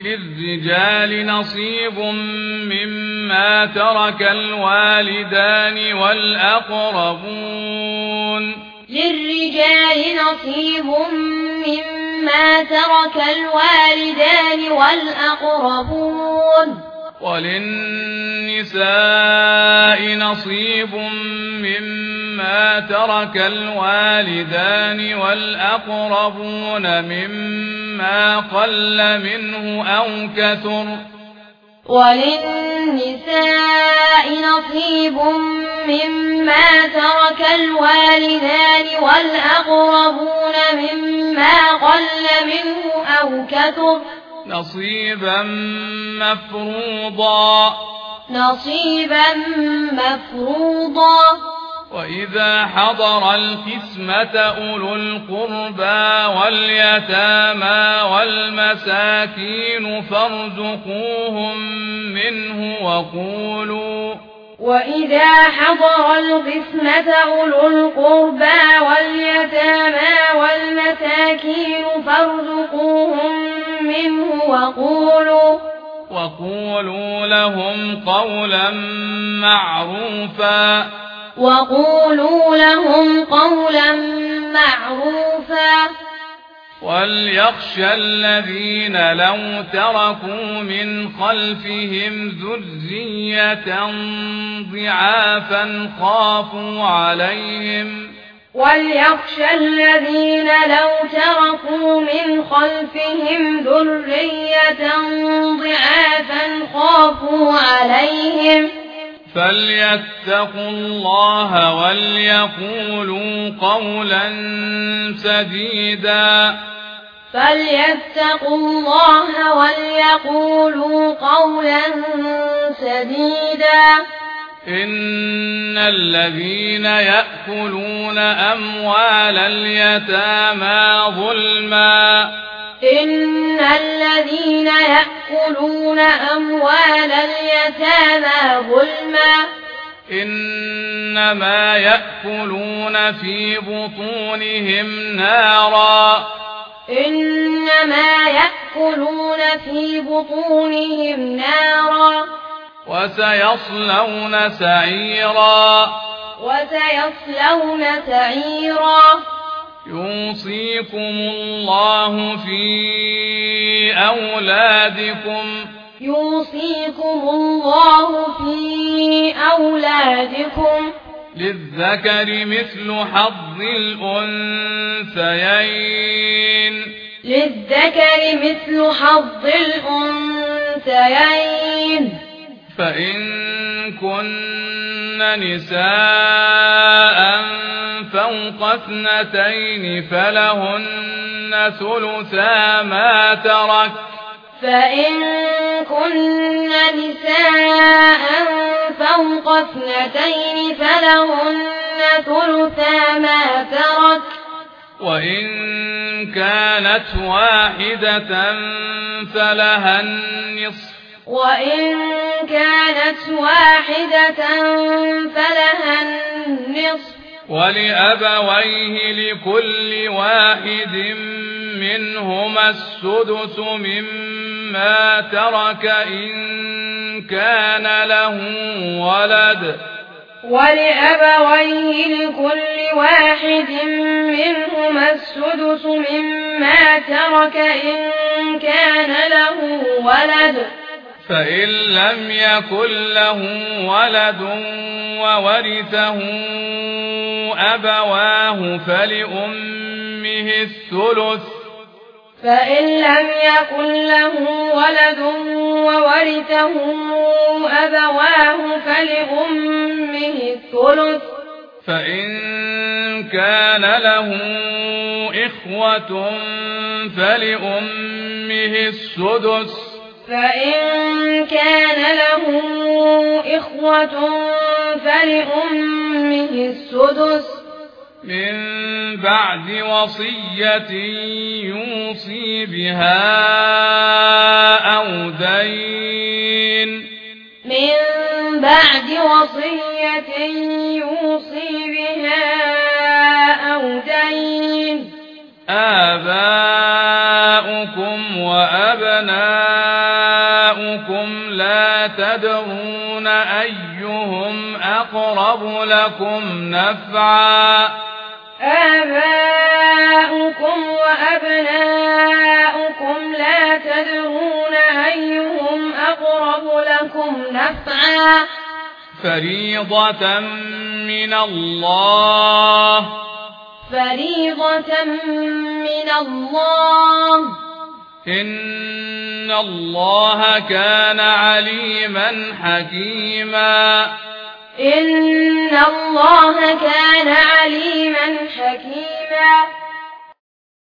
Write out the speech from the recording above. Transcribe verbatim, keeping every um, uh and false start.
للرجال نصيب مما ترك الوالدان والأقربون للرجال نصيب مما ترك الوالدان والأقربون وللنساء نصيب مما ترك الوالدان والأقربون مما قل منه أو كثر وللنساء نصيب مما ترك الوالدان والأقربون مما قل منه أو كثر نصيبا مفروضا نصيبا مفروضا وإذا حضر القسمة أولو القربى واليتامى والمساكين فارزقوهم منه وقولوا وإذا حضر القسمة أولو القربى واليتامى والمساكين فارزقوهم منه وقولوا وقولوا لهم قولا معروفا وقولوا لهم قولا معروفا وليخشى الذين لو تركوا من خلفهم ذرية ضعافا خافوا عليهم وليخشى الذين لو تركوا من خلفهم ذرية ضعافا خافوا عليهم فليتقوا الله وليقولوا قولا سديدا فليتقوا الله وليقولوا قولا سديدا إن الذين يأكلون أموال اليتامى ظلما إن الذين يأكلون أموال اليتامى ظلما إنما يأكلون في بطونهم نارا إنما يأكلون في بطونهم نارا وسيصلون سعيرا وسيصلون سعيرا يوصيكم الله في أولادكم يوصيكم الله في أولادكم للذكر مثل حظ الأنثيين للذكر مثل حظ الأنثيين فإن كن نساء فوق اثنتين فلهن ثلثا ما ترك فإن كن نساء فوق اثنتين فلهن ثلثا ما ترك وإن كانت واحدة فلها النصف وإن كانت واحدة فلها النصف ولأبويه لكل واحد منهما السدس مما ترك إن كان له ولد ولأبويه لكل واحد منهما السدس مما ترك إن كان له ولد فإن لم يكن له ولد وورثه أبواه فلأمه الثلث فإن لم يكن له ولد وورثه أبواه فلأمه الثلث فإن كان له إخوة فلأمه السدس فإن كان له إخوة فلأمه السدس من بعد وصية يوصي بها أو دين من بعد وصية يوصي بها أو دين آباؤكم وأبناؤكم تدرون أيهم أقرب لكم نفعا آباؤكم وأبناؤكم لا تدرون أيهم أقرب لكم نفعا فريضة من الله فريضة من الله إن الله كان عليما حكيما إن الله كان عليما حكيما